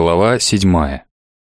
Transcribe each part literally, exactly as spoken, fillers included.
Глава седьмая.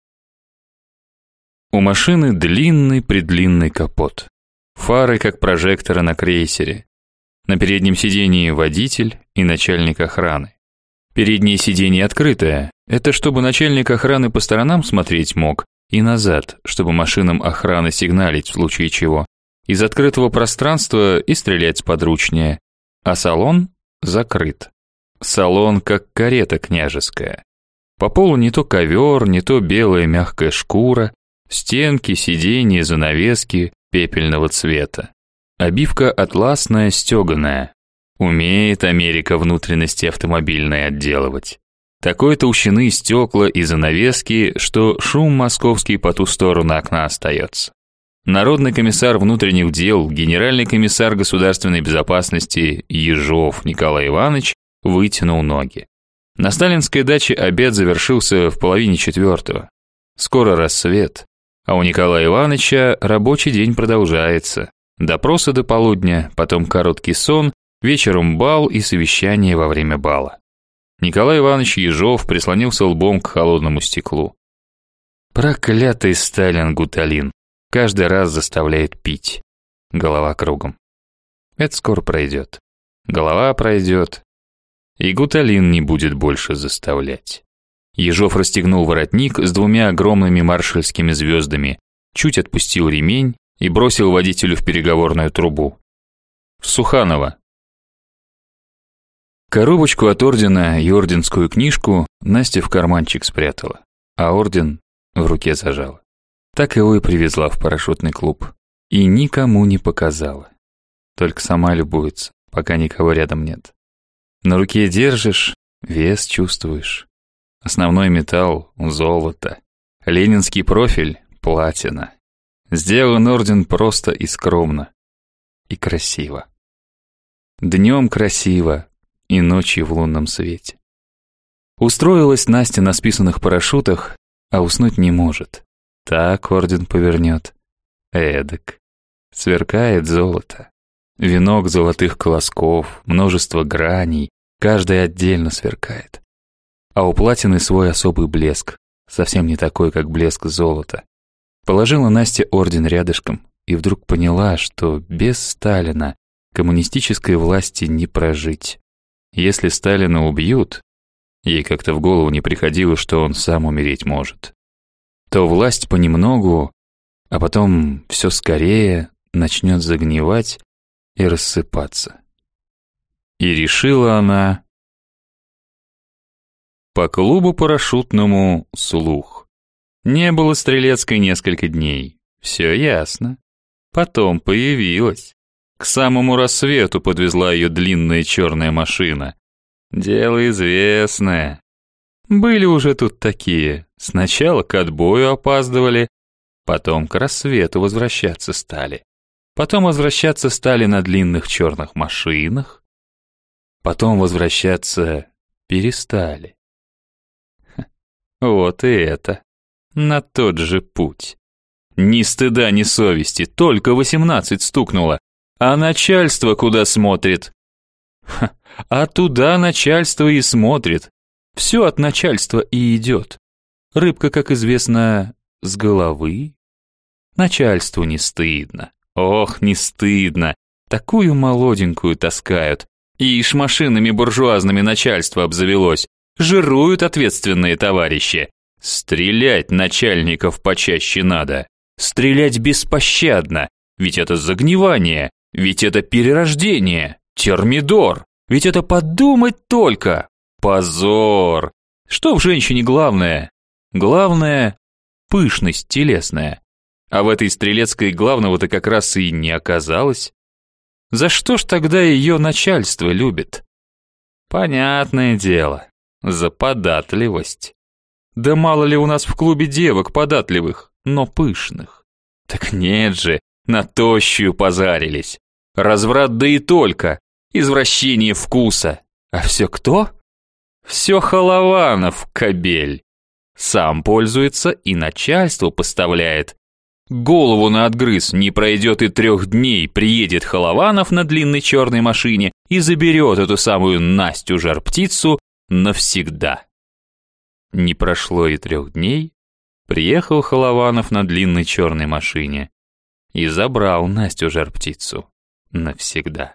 У машины длинный-предлинный капот. Фары, как прожекторы на крейсере. На переднем сидении водитель и начальник охраны. Переднее сиденье открытое. Это чтобы начальник охраны по сторонам смотреть мог, и назад, чтобы машинам охраны сигналить в случае чего. Из открытого пространства и стрелять сподручнее. А салон закрыт. Салон как карета княжеская. По полу не то ковер, не то белая мягкая шкура, стенки, сиденья, занавески пепельного цвета. Обивка атласная, стеганая. Умеет Америка внутренности автомобильной отделывать. Такой толщины стекла и занавески, что шум московский по ту сторону окна остается. Народный комиссар внутренних дел, генеральный комиссар государственной безопасности Ежов Николай Иванович вытянул ноги. На сталинской даче обед завершился в половине четвертого. Скоро рассвет, а у Николая Ивановича рабочий день продолжается. Допросы до полудня, потом короткий сон, вечером бал и совещание во время бала. Николай Иванович Ежов прислонился лбом к холодному стеклу. Проклятый Сталин-гуталин. Каждый раз заставляет пить. Голова кругом. Это скоро пройдет. Голова пройдет. И гуталин не будет больше заставлять. Ежов расстегнул воротник с двумя огромными маршальскими звездами, чуть отпустил ремень и бросил водителю в переговорную трубу. В Суханово. Коробочку от ордена и орденскую книжку Настя в карманчик спрятала, а орден в руке зажала. Так его и привезла в парашютный клуб. И никому не показала. Только сама любуется, пока никого рядом нет. На руке держишь, вес чувствуешь. Основной металл — золото. Ленинский профиль — платина. Сделан орден просто и скромно. И красиво. Днем красиво, и ночью в лунном свете. Устроилась Настя на списанных парашютах, а уснуть не может. Так орден повернет. Эдак. Сверкает золото. Венок золотых колосков, множество граней, каждая отдельно сверкает. А у платины свой особый блеск, совсем не такой, как блеск золота. Положила Настя орден рядышком и вдруг поняла, что без Сталина коммунистической власти не прожить. Если Сталина убьют, ей как-то в голову не приходило, что он сам умереть может, то власть понемногу, а потом все скорее начнет загнивать и рассыпаться. И решила она... По клубу парашютному слух. Не было Стрелецкой несколько дней. Все ясно. Потом появилась. К самому рассвету подвезла ее длинная черная машина. Дело известное. Были уже тут такие. Сначала к отбою опаздывали, потом к рассвету возвращаться стали. Потом возвращаться стали на длинных черных машинах. Потом возвращаться перестали. Ха, вот и это. На тот же путь. Ни стыда, ни совести, только восемнадцать стукнуло. А начальство куда смотрит? Ха, а туда начальство и смотрит. Все от начальства и идет. Рыбка, как известно, с головы. Начальству не стыдно. Ох, не стыдно. Такую молоденькую таскают. И ишь машинами буржуазными начальство обзавелось. Жируют ответственные товарищи. Стрелять начальников почаще надо. Стрелять беспощадно. Ведь это загнивание. Ведь это перерождение. Термидор. Ведь это подумать только. Позор. Что в женщине главное? Главное — пышность телесная. А в этой Стрелецкой главного-то как раз и не оказалось. За что ж тогда ее начальство любит? Понятное дело, за податливость. Да мало ли у нас в клубе девок податливых, но пышных. Так нет же, на тощую позарились. Разврат да и только, извращение вкуса. А все кто? Все Холованов, кобель. Сам пользуется и начальству поставляет. Голову на отгрыз не пройдет и трех дней, приедет Холованов на длинной черной машине и заберет эту самую Настю жар-птицу навсегда. Не прошло и трех дней, приехал Холованов на длинной черной машине и забрал Настю Жар-Птицу навсегда.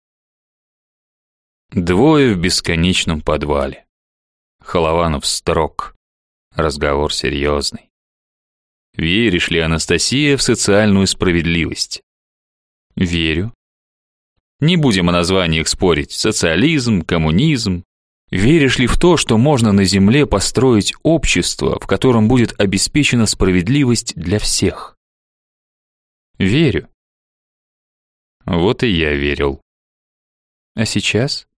Двое в бесконечном подвале. Холованов строг, разговор серьезный. Веришь ли, Анастасия, в социальную справедливость? Верю. Не будем о названиях спорить. Социализм, коммунизм. Веришь ли в то, что можно на Земле построить общество, в котором будет обеспечена справедливость для всех? Верю. Вот и я верил. А сейчас?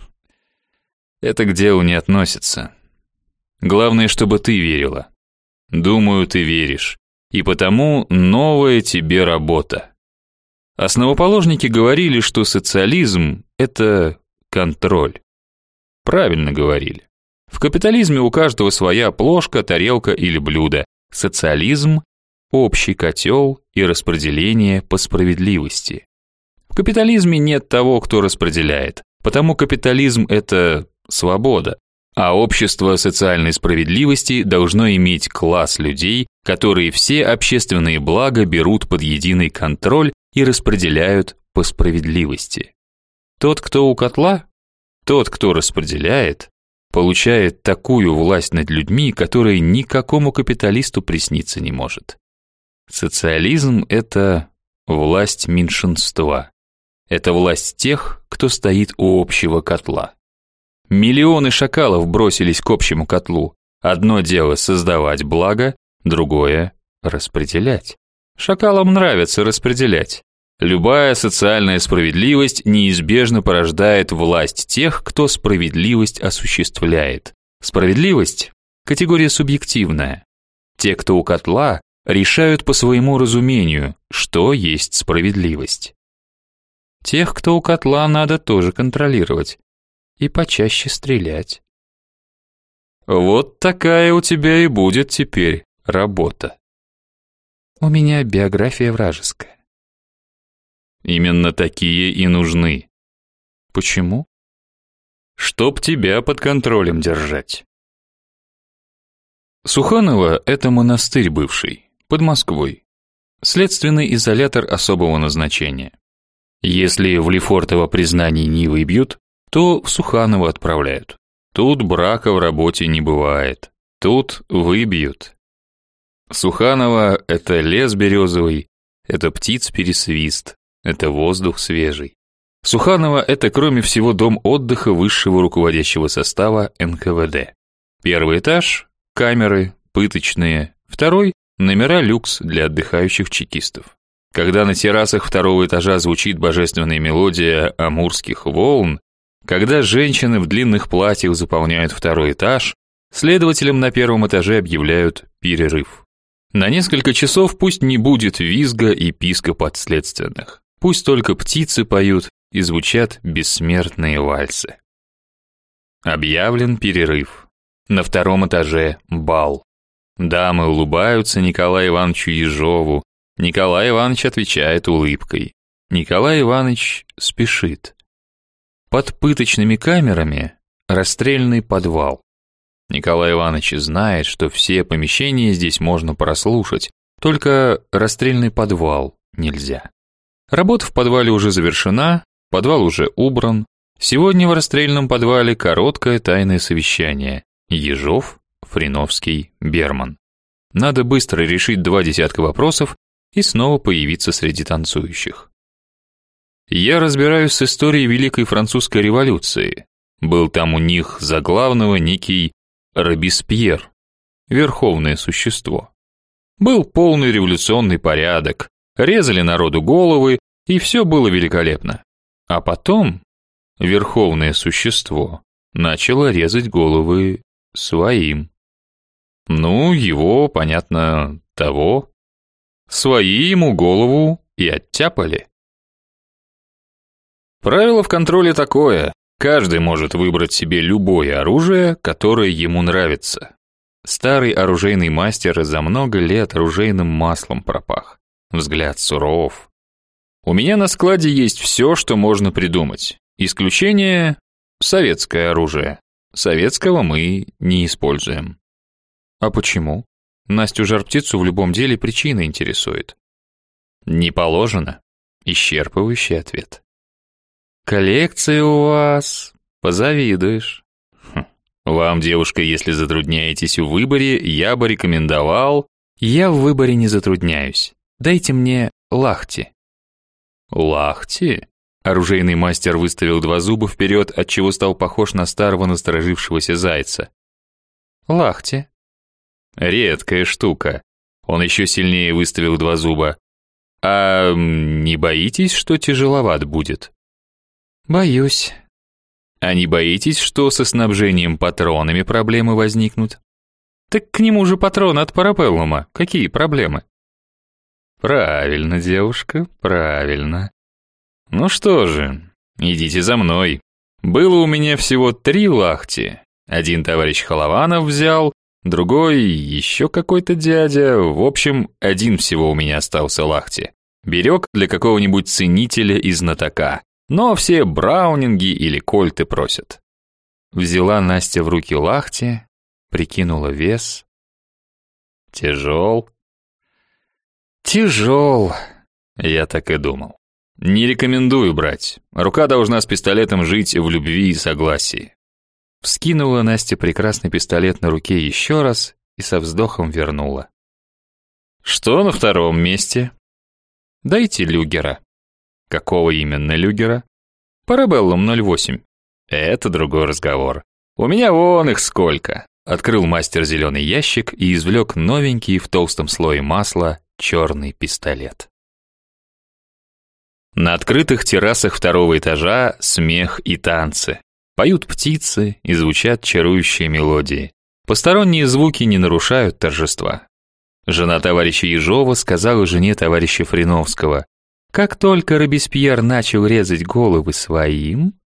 Это к делу не относится. Главное, чтобы ты верила. Думаю, ты веришь. И потому новая тебе работа. Основоположники говорили, что социализм – это контроль. Правильно говорили. В капитализме у каждого своя плошка, тарелка или блюдо. Социализм – общий котел и распределение по справедливости. В капитализме нет того, кто распределяет, потому капитализм – это свобода. А общество социальной справедливости должно иметь класс людей, которые все общественные блага берут под единый контроль и распределяют по справедливости. Тот, кто у котла, тот, кто распределяет, получает такую власть над людьми, которая никакому капиталисту присниться не может. Социализм – это власть меньшинства. Это власть тех, кто стоит у общего котла. Миллионы шакалов бросились к общему котлу. Одно дело создавать благо, другое – распределять. Шакалам нравится распределять. Любая социальная справедливость неизбежно порождает власть тех, кто справедливость осуществляет. Справедливость – категория субъективная. Те, кто у котла, решают по своему разумению, что есть справедливость. Тех, кто у котла, надо тоже контролировать и почаще стрелять. Вот такая у тебя и будет теперь работа. У меня биография вражеская. Именно такие и нужны. Почему? Чтоб тебя под контролем держать. Суханово – это монастырь бывший, под Москвой. Следственный изолятор особого назначения. Если в Лефортово признаний не выбьют, то в Суханово отправляют. Тут брака в работе не бывает. Тут выбьют. Суханово – это лес березовый, это птиц пересвист, это воздух свежий. Суханово – это, кроме всего, дом отдыха высшего руководящего состава эн ка вэ дэ. Первый этаж – камеры, пыточные. Второй – номера люкс для отдыхающих чекистов. Когда на террасах второго этажа звучит божественная мелодия амурских волн, когда женщины в длинных платьях заполняют второй этаж, следователям на первом этаже объявляют перерыв. На несколько часов пусть не будет визга и писка подследственных. Пусть только птицы поют и звучат бессмертные вальсы. Объявлен перерыв. На втором этаже бал. Дамы улыбаются Николаю Ивановичу Ежову. Николай Иванович отвечает улыбкой. Николай Иванович спешит. Под пыточными камерами расстрельный подвал. Николай Иванович знает, что все помещения здесь можно прослушать, только расстрельный подвал нельзя. Работа в подвале уже завершена, подвал уже убран. Сегодня в расстрельном подвале короткое тайное совещание. Ежов, Фриновский, Берман. Надо быстро решить два десятка вопросов и снова появиться среди танцующих. Я разбираюсь с историей Великой Французской революции. Был там у них за главного некий Робеспьер, верховное существо. Был полный революционный порядок, резали народу головы, и все было великолепно. А потом верховное существо начало резать головы своим. Ну, его, понятно, того. Свои ему голову и оттяпали. Правило в контроле такое: каждый может выбрать себе любое оружие, которое ему нравится. Старый оружейный мастер за много лет оружейным маслом пропах. Взгляд суров. У меня на складе есть все, что можно придумать. Исключение — советское оружие. Советского мы не используем. А почему? Настю жар-птицу в любом деле причина интересует. Не положено. Исчерпывающий ответ. Коллекция у вас, позавидуешь. Хм. Вам, девушка, если затрудняетесь в выборе, я бы рекомендовал... Я в выборе не затрудняюсь. Дайте мне лахти. Лахти? Оружейный мастер выставил два зуба вперед, отчего стал похож на старого насторожившегося зайца. Лахти. Редкая штука. Он еще сильнее выставил два зуба. А не боитесь, что тяжеловат будет? Боюсь. А не боитесь, что со снабжением патронами проблемы возникнут? Так к нему же патроны от парабеллума. Какие проблемы? Правильно, девушка, правильно. Ну что же, идите за мной. Было у меня всего три лахти. Один товарищ Холованов взял, другой еще какой-то дядя. В общем, один всего у меня остался лахти. Берег для какого-нибудь ценителя и знатока. Но все браунинги или кольты просят. Взяла Настя в руки лахти, прикинула вес. Тяжел. Тяжел. Я так и думал. Не рекомендую брать. Рука должна с пистолетом жить в любви и согласии. Вскинула Настя прекрасный пистолет на руке еще раз и со вздохом вернула. Что на втором месте? Дайте люгера. Какого именно люгера? Парабеллум ноль восемь. Это другой разговор. У меня вон их сколько. Открыл мастер зеленый ящик и извлек новенький в толстом слое масла черный пистолет. На открытых террасах второго этажа смех и танцы. Поют птицы и звучат чарующие мелодии. Посторонние звуки не нарушают торжества. Жена товарища Ежова сказала жене товарища Фриновского: «Как только Робеспьер начал резать головы своим,